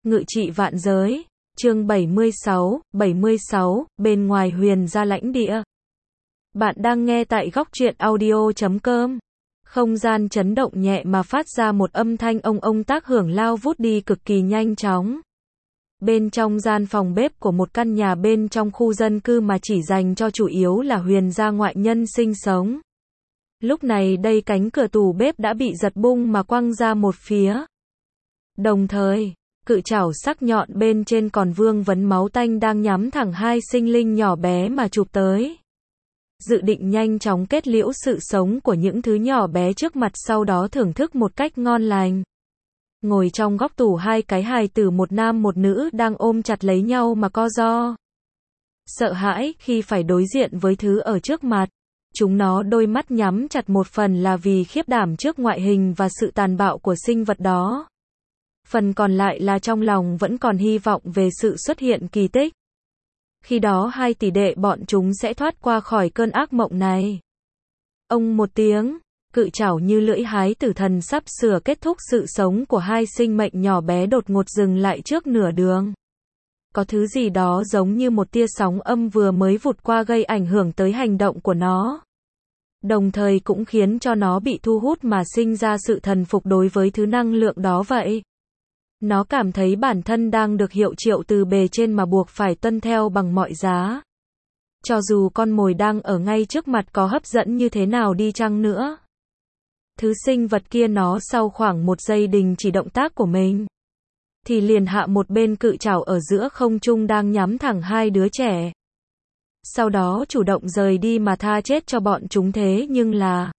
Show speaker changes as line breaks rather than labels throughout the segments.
Ngự trị vạn giới, chương 76, bên ngoài huyền gia lãnh địa. Bạn đang nghe tại góc truyện audio.com. Không gian chấn động nhẹ mà phát ra một âm thanh ông tác hưởng lao vút đi cực kỳ nhanh chóng. Bên trong gian phòng bếp của một căn nhà bên trong khu dân cư mà chỉ dành cho chủ yếu là huyền gia ngoại nhân sinh sống. Lúc này đây cánh cửa tủ bếp đã bị giật bung mà quăng ra một phía. Đồng thời, cự chảo sắc nhọn bên trên còn vương vấn máu tanh đang nhắm thẳng hai sinh linh nhỏ bé mà chụp tới. Dự định nhanh chóng kết liễu sự sống của những thứ nhỏ bé trước mặt, sau đó thưởng thức một cách ngon lành. Ngồi trong góc tủ hai cái hài tử, một nam một nữ đang ôm chặt lấy nhau mà co ro. Sợ hãi khi phải đối diện với thứ ở trước mặt. Chúng nó đôi mắt nhắm chặt, một phần là vì khiếp đảm trước ngoại hình và sự tàn bạo của sinh vật đó. Phần còn lại là trong lòng vẫn còn hy vọng về sự xuất hiện kỳ tích. Khi đó hai tỷ đệ bọn chúng sẽ thoát qua khỏi cơn ác mộng này. Ông một tiếng, cự chảo như lưỡi hái tử thần sắp sửa kết thúc sự sống của hai sinh mệnh nhỏ bé đột ngột dừng lại trước nửa đường. Có thứ gì đó giống như một tia sóng âm vừa mới vụt qua gây ảnh hưởng tới hành động của nó. Đồng thời cũng khiến cho nó bị thu hút mà sinh ra sự thần phục đối với thứ năng lượng đó vậy. Nó cảm thấy bản thân đang được hiệu triệu từ bề trên mà buộc phải tuân theo bằng mọi giá. Cho dù con mồi đang ở ngay trước mặt có hấp dẫn như thế nào đi chăng nữa. Thứ sinh vật kia nó sau khoảng một giây đình chỉ động tác của mình, thì liền hạ một bên cự chảo ở giữa không trung đang nhắm thẳng hai đứa trẻ. Sau đó chủ động rời đi mà tha chết cho bọn chúng. Thế nhưng là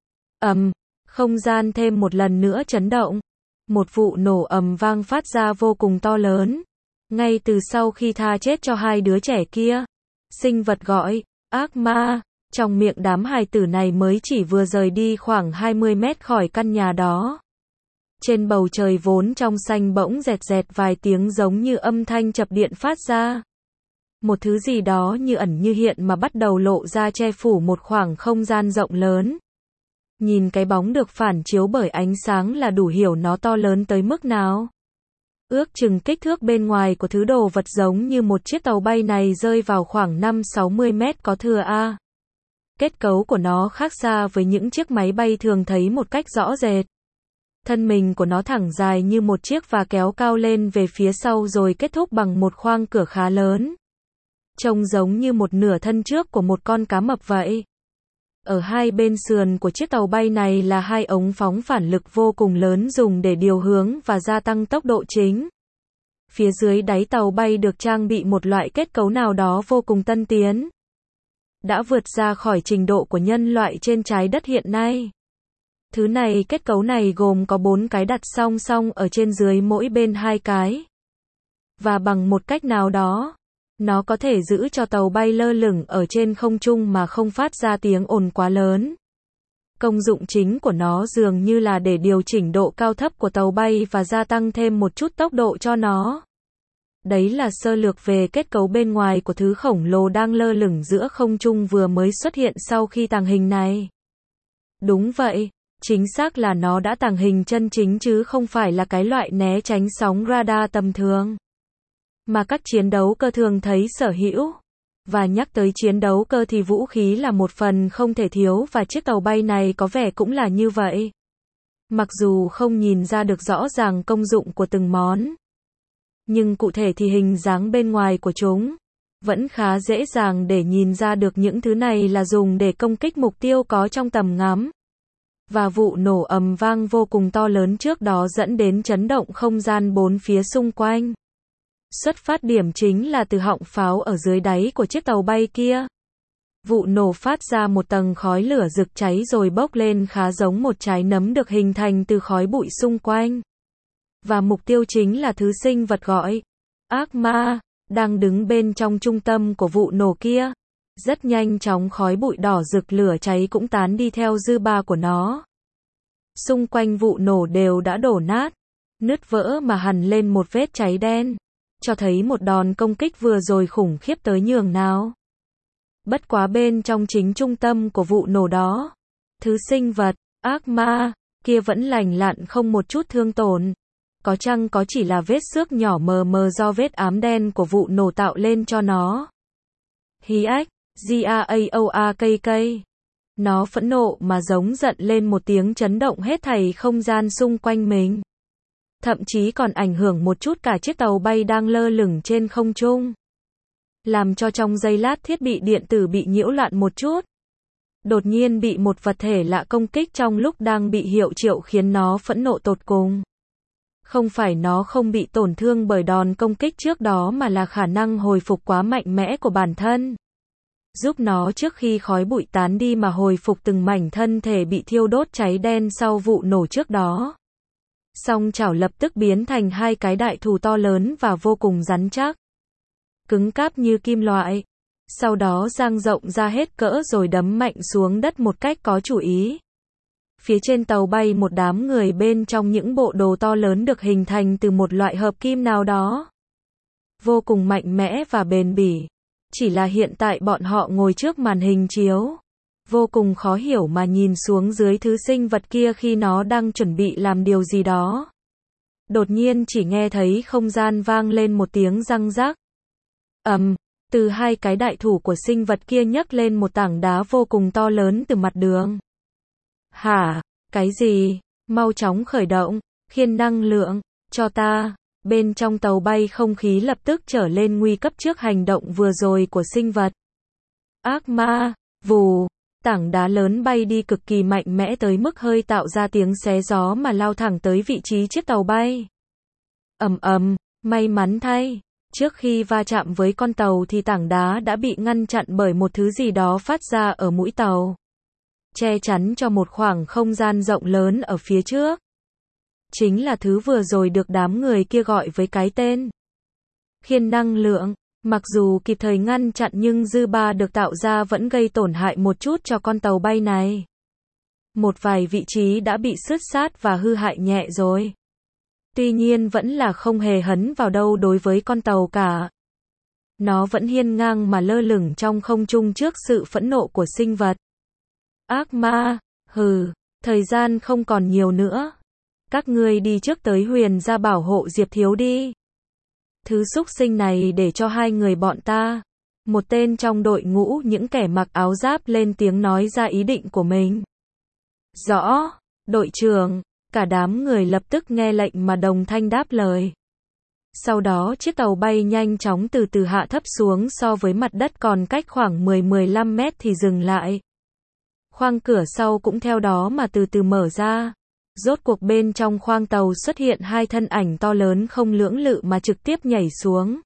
không gian thêm một lần nữa chấn động. Một vụ nổ ầm vang phát ra vô cùng to lớn. Ngay từ sau khi tha chết cho hai đứa trẻ kia, sinh vật gọi ác ma trong miệng đám hài tử này mới chỉ vừa rời đi khoảng 20 mét khỏi căn nhà đó. Trên bầu trời vốn trong xanh bỗng rẹt rẹt vài tiếng giống như âm thanh chập điện phát ra. Một thứ gì đó như ẩn như hiện mà bắt đầu lộ ra, che phủ một khoảng không gian rộng lớn. Nhìn cái bóng được phản chiếu bởi ánh sáng là đủ hiểu nó to lớn tới mức nào. Ước chừng kích thước bên ngoài của thứ đồ vật giống như một chiếc tàu bay này rơi vào khoảng 5-60 mét có thừa a. Kết cấu của nó khác xa với những chiếc máy bay thường thấy một cách rõ rệt. Thân mình của nó thẳng dài như một chiếc và kéo cao lên về phía sau rồi kết thúc bằng một khoang cửa khá lớn. Trông giống như một nửa thân trước của một con cá mập vậy. Ở hai bên sườn của chiếc tàu bay này là hai ống phóng phản lực vô cùng lớn dùng để điều hướng và gia tăng tốc độ chính. Phía dưới đáy tàu bay được trang bị một loại kết cấu nào đó vô cùng tân tiến. Đã vượt ra khỏi trình độ của nhân loại trên trái đất hiện nay. Thứ này, kết cấu này gồm có 4 cái đặt song song ở trên dưới mỗi bên 2 cái. Và bằng một cách nào đó, nó có thể giữ cho tàu bay lơ lửng ở trên không trung mà không phát ra tiếng ồn quá lớn. Công dụng chính của nó dường như là để điều chỉnh độ cao thấp của tàu bay và gia tăng thêm một chút tốc độ cho nó. Đấy là sơ lược về kết cấu bên ngoài của thứ khổng lồ đang lơ lửng giữa không trung vừa mới xuất hiện sau khi tàng hình này. Đúng vậy, chính xác là nó đã tàng hình chân chính chứ không phải là cái loại né tránh sóng radar tầm thường mà các chiến đấu cơ thường thấy sở hữu. Và nhắc tới chiến đấu cơ thì vũ khí là một phần không thể thiếu và chiếc tàu bay này có vẻ cũng là như vậy. Mặc dù không nhìn ra được rõ ràng công dụng của từng món, nhưng cụ thể thì hình dáng bên ngoài của chúng vẫn khá dễ dàng để nhìn ra được những thứ này là dùng để công kích mục tiêu có trong tầm ngắm. Và vụ nổ ầm vang vô cùng to lớn trước đó dẫn đến chấn động không gian bốn phía xung quanh. Xuất phát điểm chính là từ họng pháo ở dưới đáy của chiếc tàu bay kia. Vụ nổ phát ra một tầng khói lửa rực cháy rồi bốc lên khá giống một trái nấm được hình thành từ khói bụi xung quanh. Và mục tiêu chính là thứ sinh vật gọi ác ma, đang đứng bên trong trung tâm của vụ nổ kia. Rất nhanh chóng khói bụi đỏ rực lửa cháy cũng tán đi theo dư ba của nó. Xung quanh vụ nổ đều đã đổ nát, nứt vỡ mà hằn lên một vết cháy đen, cho thấy một đòn công kích vừa rồi khủng khiếp tới nhường nào. Bất quá bên trong chính trung tâm của vụ nổ đó, thứ sinh vật ác ma kia vẫn lành lặn không một chút thương tổn. Có chăng có chỉ là vết xước nhỏ mờ mờ do vết ám đen của vụ nổ tạo lên cho nó. Hí ách, GAAOAKK. Nó phẫn nộ mà giống giận lên một tiếng chấn động hết thảy không gian xung quanh mình. Thậm chí còn ảnh hưởng một chút cả chiếc tàu bay đang lơ lửng trên không trung. Làm cho trong giây lát thiết bị điện tử bị nhiễu loạn một chút. Đột nhiên bị một vật thể lạ công kích trong lúc đang bị hiệu triệu khiến nó phẫn nộ tột cùng. Không phải nó không bị tổn thương bởi đòn công kích trước đó mà là khả năng hồi phục quá mạnh mẽ của bản thân. Giúp nó trước khi khói bụi tán đi mà hồi phục từng mảnh thân thể bị thiêu đốt cháy đen sau vụ nổ trước đó. Song chảo lập tức biến thành hai cái đại thù to lớn và vô cùng rắn chắc. Cứng cáp như kim loại. Sau đó dang rộng ra hết cỡ rồi đấm mạnh xuống đất một cách có chủ ý. Phía trên tàu bay một đám người bên trong những bộ đồ to lớn được hình thành từ một loại hợp kim nào đó. Vô cùng mạnh mẽ và bền bỉ. Chỉ là hiện tại bọn họ ngồi trước màn hình chiếu. Vô cùng khó hiểu mà nhìn xuống dưới thứ sinh vật kia khi nó đang chuẩn bị làm điều gì đó. Đột nhiên chỉ nghe thấy không gian vang lên một tiếng răng rắc. Từ hai cái đại thủ của sinh vật kia nhấc lên một tảng đá vô cùng to lớn từ mặt đường. Hả? Cái gì? Mau chóng khởi động, khiên năng lượng, cho ta. Bên trong tàu bay không khí lập tức trở lên nguy cấp trước hành động vừa rồi của sinh vật. Ác ma, vù, tảng đá lớn bay đi cực kỳ mạnh mẽ tới mức hơi tạo ra tiếng xé gió mà lao thẳng tới vị trí chiếc tàu bay. May mắn thay, trước khi va chạm với con tàu thì tảng đá đã bị ngăn chặn bởi một thứ gì đó phát ra ở mũi tàu. Che chắn cho một khoảng không gian rộng lớn ở phía trước. Chính là thứ vừa rồi được đám người kia gọi với cái tên khiên năng lượng. Mặc dù kịp thời ngăn chặn nhưng dư ba được tạo ra vẫn gây tổn hại một chút cho con tàu bay này. Một vài vị trí đã bị xước sát và hư hại nhẹ rồi. Tuy nhiên vẫn là không hề hấn vào đâu đối với con tàu cả. Nó vẫn hiên ngang mà lơ lửng trong không trung trước sự phẫn nộ của sinh vật. Ác ma, thời gian không còn nhiều nữa. Các ngươi đi trước tới Huyền gia bảo hộ Diệp Thiếu đi. Thứ xúc sinh này để cho hai người bọn ta. Một tên trong đội ngũ những kẻ mặc áo giáp lên tiếng nói ra ý định của mình. Rõ, đội trưởng. Cả đám người lập tức nghe lệnh mà đồng thanh đáp lời. Sau đó chiếc tàu bay nhanh chóng từ từ hạ thấp xuống so với mặt đất còn cách khoảng 10-15 mét thì dừng lại. Khoang cửa sau cũng theo đó mà từ từ mở ra. Rốt cuộc bên trong khoang tàu xuất hiện hai thân ảnh to lớn không lưỡng lự mà trực tiếp nhảy xuống.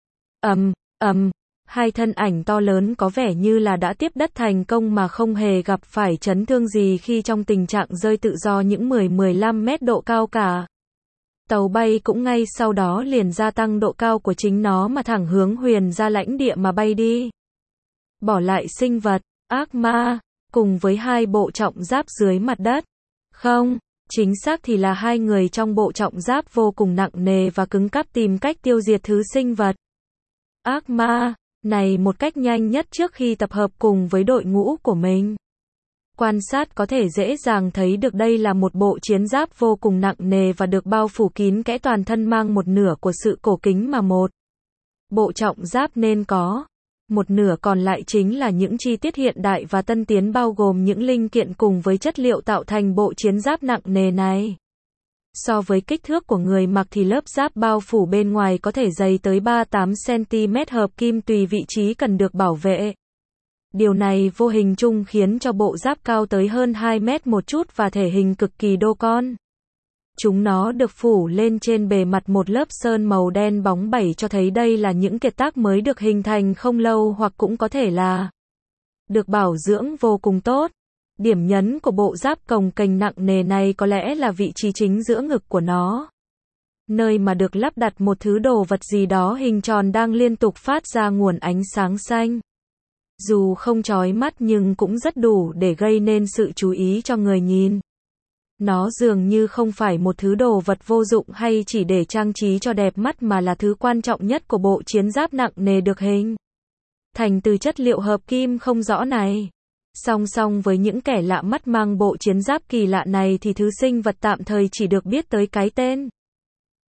Hai thân ảnh to lớn có vẻ như là đã tiếp đất thành công mà không hề gặp phải chấn thương gì khi trong tình trạng rơi tự do những 10-15 mét độ cao cả. Tàu bay cũng ngay sau đó liền gia tăng độ cao của chính nó mà thẳng hướng Huyền gia lãnh địa mà bay đi. Bỏ lại sinh vật, ác ma, cùng với hai bộ trọng giáp dưới mặt đất. Không, chính xác thì là hai người trong bộ trọng giáp vô cùng nặng nề và cứng cáp tìm cách tiêu diệt thứ sinh vật. Ác ma này một cách nhanh nhất trước khi tập hợp cùng với đội ngũ của mình. Quan sát có thể dễ dàng thấy được đây là một bộ chiến giáp vô cùng nặng nề và được bao phủ kín kẽ toàn thân mang một nửa của sự cổ kính mà một bộ trọng giáp nên có. Một nửa còn lại chính là những chi tiết hiện đại và tân tiến bao gồm những linh kiện cùng với chất liệu tạo thành bộ chiến giáp nặng nề này. So với kích thước của người mặc thì lớp giáp bao phủ bên ngoài có thể dày tới 38 cm hợp kim tùy vị trí cần được bảo vệ. Điều này vô hình chung khiến cho bộ giáp cao tới hơn 2 mét một chút và thể hình cực kỳ đô con. Chúng nó được phủ lên trên bề mặt một lớp sơn màu đen bóng bẩy cho thấy đây là những kiệt tác mới được hình thành không lâu hoặc cũng có thể là được bảo dưỡng vô cùng tốt. Điểm nhấn của bộ giáp cồng kềnh nặng nề này có lẽ là vị trí chính giữa ngực của nó. Nơi mà được lắp đặt một thứ đồ vật gì đó hình tròn đang liên tục phát ra nguồn ánh sáng xanh. Dù không chói mắt nhưng cũng rất đủ để gây nên sự chú ý cho người nhìn. Nó dường như không phải một thứ đồ vật vô dụng hay chỉ để trang trí cho đẹp mắt mà là thứ quan trọng nhất của bộ chiến giáp nặng nề được hình thành từ chất liệu hợp kim không rõ này. Song song với những kẻ lạ mắt mang bộ chiến giáp kỳ lạ này thì thứ sinh vật tạm thời chỉ được biết tới cái tên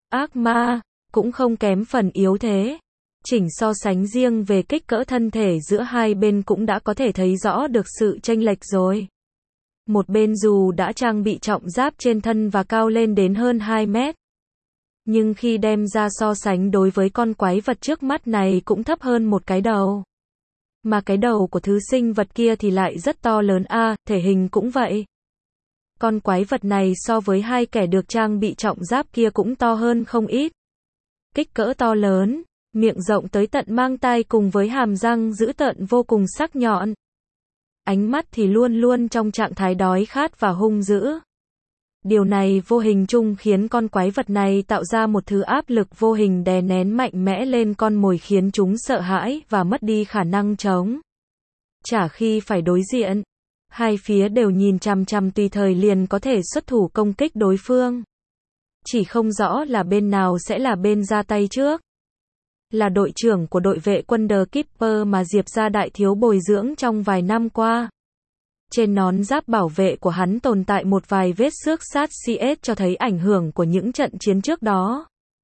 ác ma, cũng không kém phần yếu thế. Chỉnh so sánh riêng về kích cỡ thân thể giữa hai bên cũng đã có thể thấy rõ được sự chênh lệch rồi. Một bên dù đã trang bị trọng giáp trên thân và cao lên đến hơn 2 mét. Nhưng khi đem ra so sánh đối với con quái vật trước mắt này cũng thấp hơn một cái đầu. Mà cái đầu của thứ sinh vật kia thì lại rất to lớn thể hình cũng vậy. Con quái vật này so với hai kẻ được trang bị trọng giáp kia cũng to hơn không ít. Kích cỡ to lớn, miệng rộng tới tận mang tai cùng với hàm răng dữ tợn vô cùng sắc nhọn. Ánh mắt thì luôn luôn trong trạng thái đói khát và hung dữ. Điều này vô hình chung khiến con quái vật này tạo ra một thứ áp lực vô hình đè nén mạnh mẽ lên con mồi khiến chúng sợ hãi và mất đi khả năng chống trả khi phải đối diện. Hai phía đều nhìn chằm chằm tùy thời liền có thể xuất thủ công kích đối phương. Chỉ không rõ là bên nào sẽ là bên ra tay trước. Là đội trưởng của đội vệ quân The Keeper mà Diệp gia đại thiếu bồi dưỡng trong vài năm qua. Trên nón giáp bảo vệ của hắn tồn tại một vài vết xước sát CS cho thấy ảnh hưởng của những trận chiến trước đó.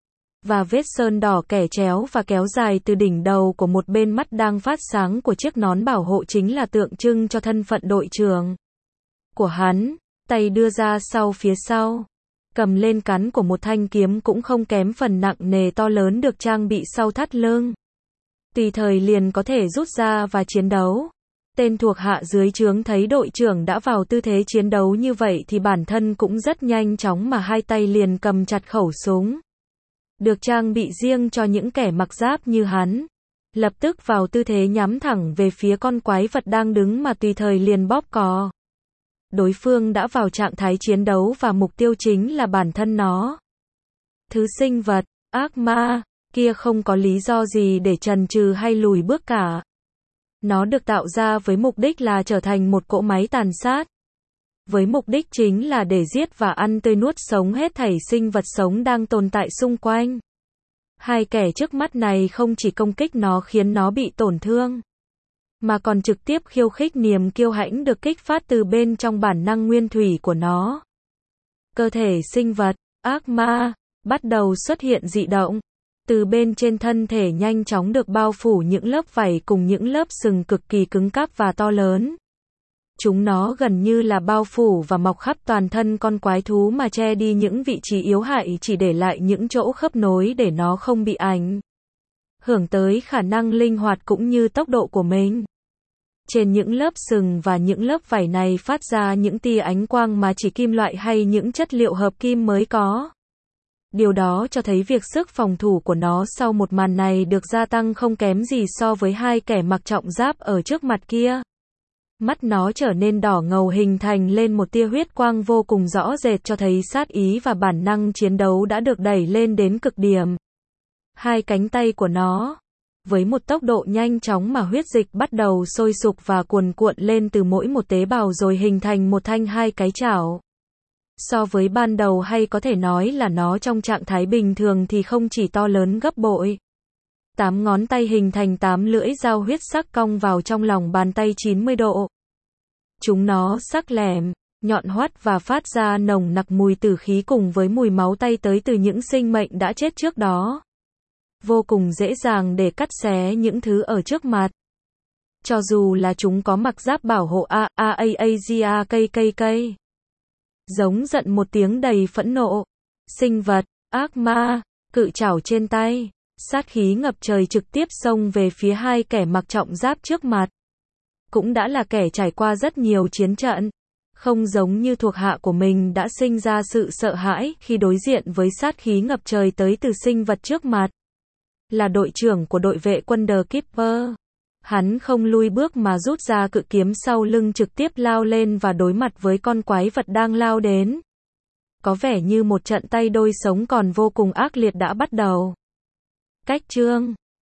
Và vết sơn đỏ kẻ chéo và kéo dài từ đỉnh đầu của một bên mắt đang phát sáng của chiếc nón bảo hộ chính là tượng trưng cho thân phận đội trưởng của hắn. Tay đưa ra sau phía sau, cầm lên cán của một thanh kiếm cũng không kém phần nặng nề to lớn được trang bị sau thắt lưng. Tùy thời liền có thể rút ra và chiến đấu. Tên thuộc hạ dưới trướng thấy đội trưởng đã vào tư thế chiến đấu như vậy thì bản thân cũng rất nhanh chóng mà hai tay liền cầm chặt khẩu súng. Được trang bị riêng cho những kẻ mặc giáp như hắn. Lập tức vào tư thế nhắm thẳng về phía con quái vật đang đứng mà tùy thời liền bóp cò. Đối phương đã vào trạng thái chiến đấu và mục tiêu chính là bản thân nó. Thứ sinh vật, ác ma, kia không có lý do gì để chần chừ hay lùi bước cả. Nó được tạo ra với mục đích là trở thành một cỗ máy tàn sát. Với mục đích chính là để giết và ăn tươi nuốt sống hết thảy sinh vật sống đang tồn tại xung quanh. Hai kẻ trước mắt này không chỉ công kích nó khiến nó bị tổn thương, mà còn trực tiếp khiêu khích niềm kiêu hãnh được kích phát từ bên trong bản năng nguyên thủy của nó. Cơ thể sinh vật, ác ma, bắt đầu xuất hiện dị động. Từ bên trên thân thể nhanh chóng được bao phủ những lớp vảy cùng những lớp sừng cực kỳ cứng cáp và to lớn. Chúng nó gần như là bao phủ và mọc khắp toàn thân con quái thú mà che đi những vị trí yếu hại chỉ để lại những chỗ khớp nối để nó không bị ảnh hưởng tới khả năng linh hoạt cũng như tốc độ của mình. Trên những lớp sừng và những lớp vảy này phát ra những tia ánh quang mà chỉ kim loại hay những chất liệu hợp kim mới có. Điều đó cho thấy việc sức phòng thủ của nó sau một màn này được gia tăng không kém gì so với hai kẻ mặc trọng giáp ở trước mặt kia. Mắt nó trở nên đỏ ngầu hình thành lên một tia huyết quang vô cùng rõ rệt cho thấy sát ý và bản năng chiến đấu đã được đẩy lên đến cực điểm. Hai cánh tay của nó, với một tốc độ nhanh chóng mà huyết dịch bắt đầu sôi sục và cuồn cuộn lên từ mỗi một tế bào rồi hình thành một thanh hai cái chảo. So với ban đầu hay có thể nói là nó trong trạng thái bình thường thì không chỉ to lớn gấp bội. 8 ngón tay hình thành 8 lưỡi dao huyết sắc cong vào trong lòng bàn tay 90 độ. Chúng nó sắc lẻm, nhọn hoắt và phát ra nồng nặc mùi tử khí cùng với mùi máu tay tới từ những sinh mệnh đã chết trước đó. Vô cùng dễ dàng để cắt xé những thứ ở trước mặt. Cho dù là chúng có mặc giáp bảo hộ KKK. Giống giận một tiếng đầy phẫn nộ. Sinh vật, ác ma, cự chảo trên tay, sát khí ngập trời trực tiếp xông về phía hai kẻ mặc trọng giáp trước mặt. Cũng đã là kẻ trải qua rất nhiều chiến trận. Không giống như thuộc hạ của mình đã sinh ra sự sợ hãi khi đối diện với sát khí ngập trời tới từ sinh vật trước mặt. Là đội trưởng của đội vệ quân The Keeper. Hắn không lui bước mà rút ra cự kiếm sau lưng trực tiếp lao lên và đối mặt với con quái vật đang lao đến. Có vẻ như một trận tay đôi sống còn vô cùng ác liệt đã bắt đầu. Cách chương